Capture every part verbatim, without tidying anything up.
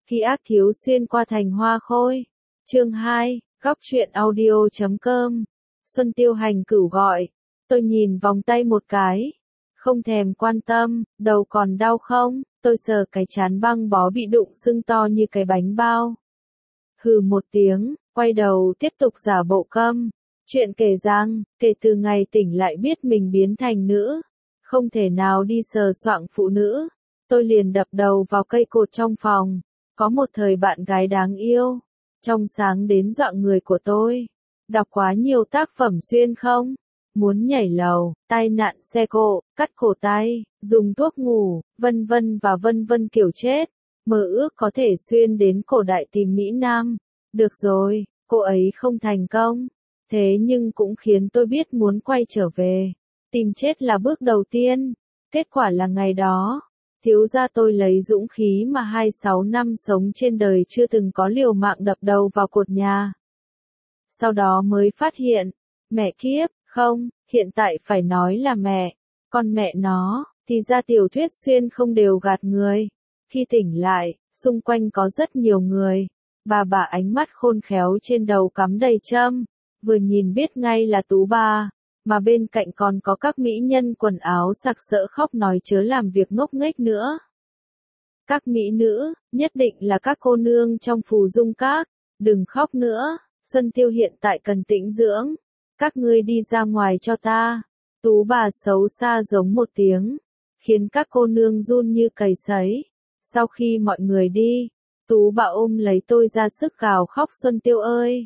Ký ức thiếu xuyên qua thành hoa khôi. Chương hai, góc truyện audio chấm com. Xuân Tiêu hành cửu gọi. Tôi nhìn vòng tay một cái. Không thèm quan tâm, đầu còn đau không? Tôi sờ cái trán băng bó bị đụng sưng to như cái bánh bao. Hừ một tiếng, quay đầu tiếp tục giả bộ câm. Chuyện kể rằng, kể từ ngày tỉnh lại biết mình biến thành nữ. Không thể nào đi sờ soạng phụ nữ. Tôi liền đập đầu vào cây cột trong phòng. Có một thời bạn gái đáng yêu. Trong sáng đến dọa người của tôi. Đọc quá nhiều tác phẩm xuyên không? Muốn nhảy lầu, tai nạn xe cộ, cắt cổ tay, dùng thuốc ngủ, vân vân và vân vân kiểu chết. Mơ ước có thể xuyên đến cổ đại tìm Mỹ Nam. Được rồi, cô ấy không thành công. Thế nhưng cũng khiến tôi biết muốn quay trở về. Tìm chết là bước đầu tiên. Kết quả là ngày đó, thiếu gia tôi lấy dũng khí mà hai mươi sáu năm sống trên đời chưa từng có liều mạng đập đầu vào cột nhà. Sau đó mới phát hiện, mẹ kiếp, không, hiện tại phải nói là mẹ, con mẹ nó, thì ra tiểu thuyết xuyên không đều gạt người. Khi tỉnh lại, xung quanh có rất nhiều người, bà bà ánh mắt khôn khéo trên đầu cắm đầy châm, vừa nhìn biết ngay là Tú bà, mà bên cạnh còn có các mỹ nhân quần áo sặc sỡ khóc nói chớ làm việc ngốc nghếch nữa. Các mỹ nữ, nhất định là các cô nương trong phù dung các, đừng khóc nữa, Xuân Tiêu hiện tại cần tĩnh dưỡng, các ngươi đi ra ngoài cho ta. Tú bà xấu xa giống một tiếng, khiến các cô nương run như cầy sấy. Sau khi mọi người đi, Tú bà ôm lấy tôi ra sức gào khóc Xuân Tiêu ơi!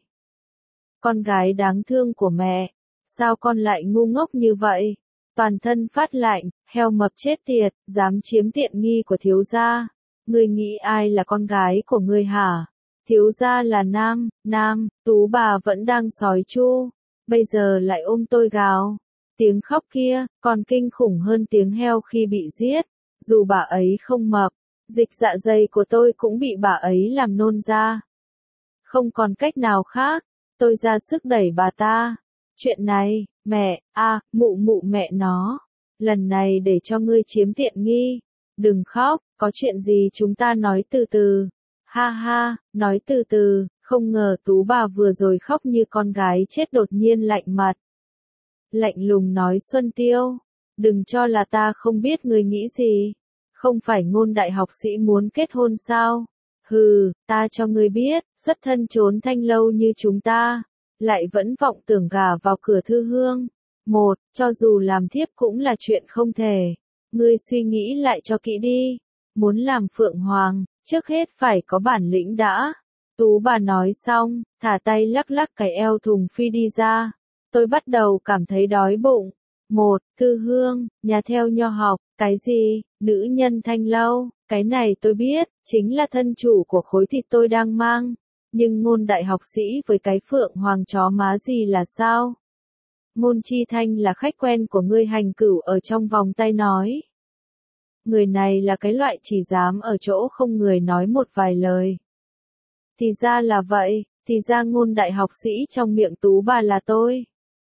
Con gái đáng thương của mẹ, sao con lại ngu ngốc như vậy? Toàn thân phát lạnh, heo mập chết tiệt, dám chiếm tiện nghi của thiếu gia. Ngươi nghĩ ai là con gái của ngươi hả? Thiếu gia là nam, nam, Tú bà vẫn đang sói chu, bây giờ lại ôm tôi gào. Tiếng khóc kia, còn kinh khủng hơn tiếng heo khi bị giết. Dù bà ấy không mập, dịch dạ dày của tôi cũng bị bà ấy làm nôn ra. Không còn cách nào khác, tôi ra sức đẩy bà ta. Chuyện này, mẹ, a, à, mụ mụ mẹ nó. Lần này để cho ngươi chiếm tiện nghi. Đừng khóc, có chuyện gì chúng ta nói từ từ. Ha ha, nói từ từ, không ngờ Tú bà vừa rồi khóc như con gái chết đột nhiên lạnh mặt. Lạnh lùng nói Xuân Tiêu, đừng cho là ta không biết ngươi nghĩ gì. Không phải ngôn đại học sĩ muốn kết hôn sao? Hừ, ta cho ngươi biết, xuất thân trốn thanh lâu như chúng ta, lại vẫn vọng tưởng gả vào cửa thư hương. Một, cho dù làm thiếp cũng là chuyện không thể. Ngươi suy nghĩ lại cho kỹ đi. Muốn làm phượng hoàng, trước hết phải có bản lĩnh đã. Tú bà nói xong, thả tay lắc lắc cái eo thùng phi đi ra. Tôi bắt đầu cảm thấy đói bụng. Một, thư hương, nhà theo nho học, cái gì, nữ nhân thanh lâu, cái này tôi biết, chính là thân chủ của khối thịt tôi đang mang. Nhưng ngôn đại học sĩ với cái phượng hoàng chó má gì là sao? Ngôn Chi Thanh là khách quen của ngươi hành cửu ở trong vòng tay nói. Người này là cái loại chỉ dám ở chỗ không người nói một vài lời. Thì ra là vậy, thì ra ngôn đại học sĩ trong miệng Tú bà là tôi.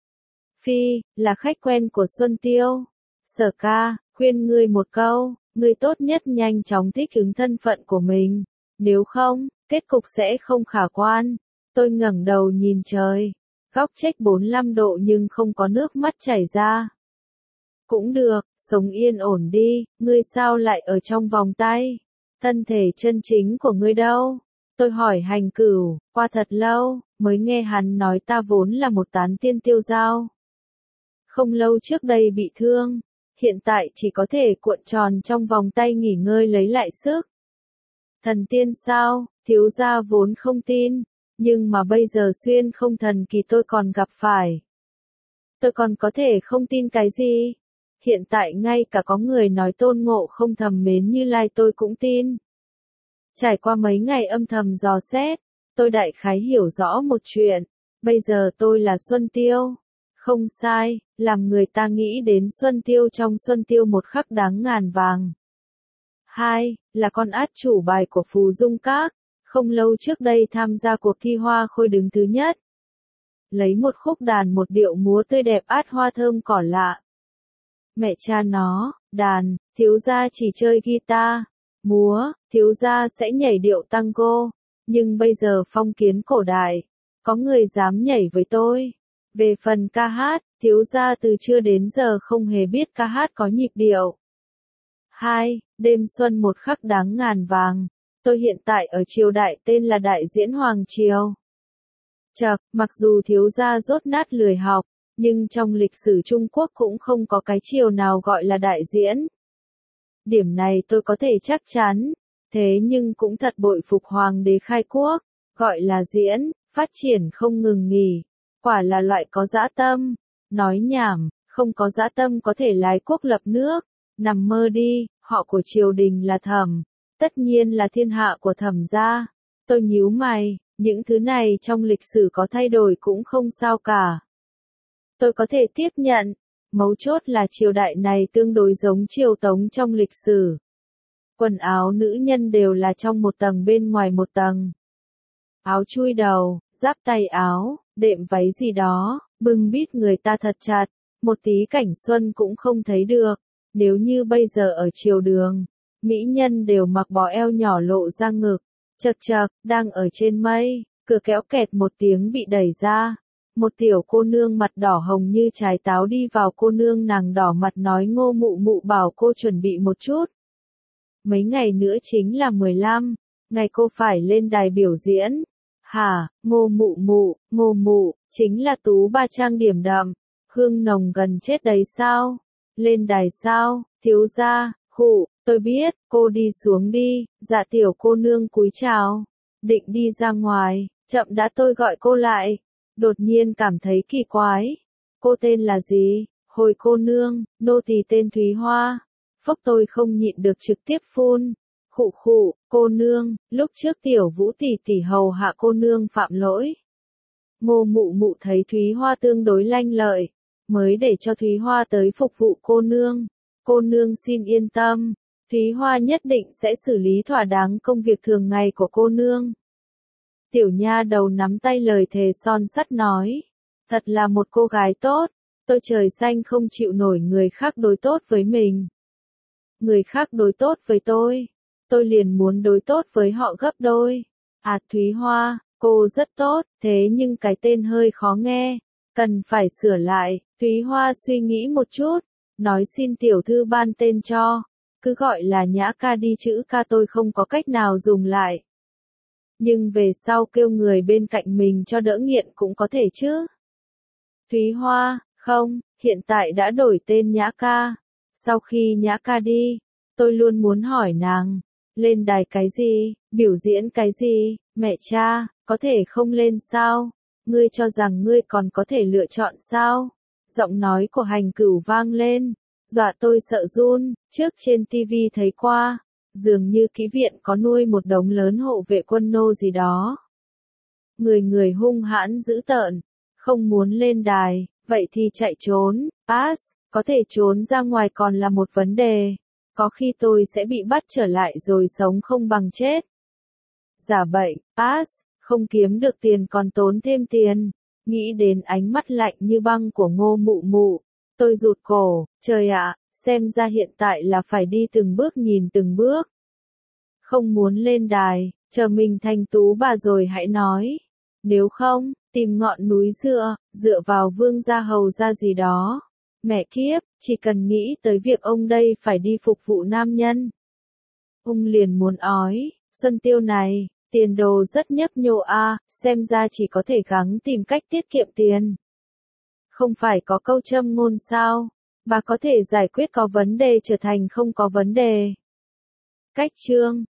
Phi, là khách quen của Xuân Tiêu. Sở ca, khuyên ngươi một câu, ngươi tốt nhất nhanh chóng thích ứng thân phận của mình. Nếu không, kết cục sẽ không khả quan. Tôi ngẩng đầu nhìn trời. Góc trách bốn mươi lăm độ nhưng không có nước mắt chảy ra. Cũng được, sống yên ổn đi, ngươi sao lại ở trong vòng tay? Thân thể chân chính của ngươi đâu? Tôi hỏi hành cửu, qua thật lâu, mới nghe hắn nói ta vốn là một tán tiên tiêu dao. Không lâu trước đây bị thương, hiện tại chỉ có thể cuộn tròn trong vòng tay nghỉ ngơi lấy lại sức. Thần tiên sao, thiếu gia vốn không tin, nhưng mà bây giờ xuyên không thần kỳ tôi còn gặp phải. Tôi còn có thể không tin cái gì? Hiện tại ngay cả có người nói Tôn Ngộ không thầm mến Như Lai tôi cũng tin. Trải qua mấy ngày âm thầm dò xét, tôi đại khái hiểu rõ một chuyện, bây giờ tôi là Xuân Tiêu. Không sai, làm người ta nghĩ đến Xuân Tiêu trong Xuân Tiêu một khắc đáng ngàn vàng. Hai, là con át chủ bài của phù dung các, không lâu trước đây tham gia cuộc thi hoa khôi đứng thứ nhất. Lấy một khúc đàn một điệu múa tươi đẹp át hoa thơm cỏ lạ. Mẹ cha nó, đàn, thiếu gia chỉ chơi guitar. múa, thiếu gia sẽ nhảy điệu tango, nhưng bây giờ phong kiến cổ đại, có người dám nhảy với tôi. Về phần ca hát, thiếu gia từ trưa đến giờ không hề biết ca hát có nhịp điệu. hai. Đêm xuân một khắc đáng ngàn vàng. Tôi hiện tại ở triều đại tên là Đại Diễn Hoàng Triều. Chậc, mặc dù thiếu gia dốt nát lười học, nhưng trong lịch sử Trung Quốc cũng không có cái triều nào gọi là đại diễn. Điểm này tôi có thể chắc chắn, thế nhưng cũng thật bội phục hoàng đế khai quốc, gọi là diễn, phát triển không ngừng nghỉ, quả là loại có dã tâm. Nói nhảm, không có dã tâm có thể lái quốc lập nước, nằm mơ đi, họ của triều đình là Thẩm, tất nhiên là thiên hạ của Thẩm gia. Tôi nhíu mày, những thứ này trong lịch sử có thay đổi cũng không sao cả. Tôi có thể tiếp nhận, mấu chốt là triều đại này tương đối giống triều Tống trong lịch sử. Quần áo nữ nhân đều là trong một tầng bên ngoài một tầng. Áo chui đầu, giáp tay áo, đệm váy gì đó, bưng bít người ta thật chặt, một tí cảnh xuân cũng không thấy được. Nếu như bây giờ ở triều đường, mỹ nhân đều mặc bó eo nhỏ lộ ra ngực, chật chật, đang ở trên mây, cửa kéo kẹt một tiếng bị đẩy ra. Một tiểu cô nương mặt đỏ hồng như trái táo đi vào, cô nương nàng đỏ mặt nói Ngô mụ mụ bảo cô chuẩn bị một chút. Mấy ngày nữa chính là mười lăm, ngày cô phải lên đài biểu diễn. Hả, Ngô mụ mụ, Ngô mụ, chính là Tú Ba trang điểm đậm, hương nồng gần chết đấy sao? Lên đài sao, thiếu gia, khụ, tôi biết, cô đi xuống đi, dạ tiểu cô nương cúi chào. Định đi ra ngoài, chậm đã tôi gọi cô lại. Đột nhiên cảm thấy kỳ quái. Cô tên là gì? Hồi cô nương, nô tỳ tên Thúy Hoa. Phốc tôi không nhịn được trực tiếp phun. Khụ khụ, cô nương, lúc trước tiểu vũ tỷ tỷ hầu hạ cô nương phạm lỗi. Ngô mụ mụ thấy Thúy Hoa tương đối lanh lợi, mới để cho Thúy Hoa tới phục vụ cô nương. Cô nương xin yên tâm, Thúy Hoa nhất định sẽ xử lý thỏa đáng công việc thường ngày của cô nương. Tiểu nha đầu nắm tay lời thề son sắt nói. Thật là một cô gái tốt, tôi trời xanh không chịu nổi người khác đối tốt với mình. Người khác đối tốt với tôi, tôi liền muốn đối tốt với họ gấp đôi. À Thúy Hoa, cô rất tốt, thế nhưng cái tên hơi khó nghe, cần phải sửa lại. Thúy Hoa suy nghĩ một chút, nói xin tiểu thư ban tên cho, cứ gọi là Nhã ca đi, chữ ca tôi không có cách nào dùng lại. Nhưng về sau kêu người bên cạnh mình cho đỡ nghiện cũng có thể chứ. Thúy Hoa, không, hiện tại đã đổi tên Nhã ca. Sau khi Nhã ca đi, tôi luôn muốn hỏi nàng, lên đài cái gì, biểu diễn cái gì, mẹ cha, có thể không lên sao? Ngươi cho rằng ngươi còn có thể lựa chọn sao? Giọng nói của Hành Cửu vang lên, dọa tôi sợ run, trước trên tivi thấy qua. Dường như kỹ viện có nuôi một đống lớn hộ vệ quân nô gì đó. Người người hung hãn dữ tợn, không muốn lên đài, vậy thì chạy trốn, pass, có thể trốn ra ngoài còn là một vấn đề. Có khi tôi sẽ bị bắt trở lại rồi sống không bằng chết. Giả bệnh, pass, không kiếm được tiền còn tốn thêm tiền. Nghĩ đến ánh mắt lạnh như băng của Ngô mụ mụ, tôi rụt cổ, trời ạ. Xem ra hiện tại là phải đi từng bước nhìn từng bước. Không muốn lên đài, chờ mình thành tú bà rồi hãy nói. Nếu không, tìm ngọn núi dựa, dựa vào vương gia hầu gia gì đó. Mẹ kiếp, chỉ cần nghĩ tới việc ông đây phải đi phục vụ nam nhân. Ông liền muốn ói, Xuân Tiêu này, tiền đồ rất nhấp nhô a, xem ra chỉ có thể gắng tìm cách tiết kiệm tiền. Không phải có câu châm ngôn sao? Bà có thể giải quyết có vấn đề trở thành không có vấn đề. Cách chương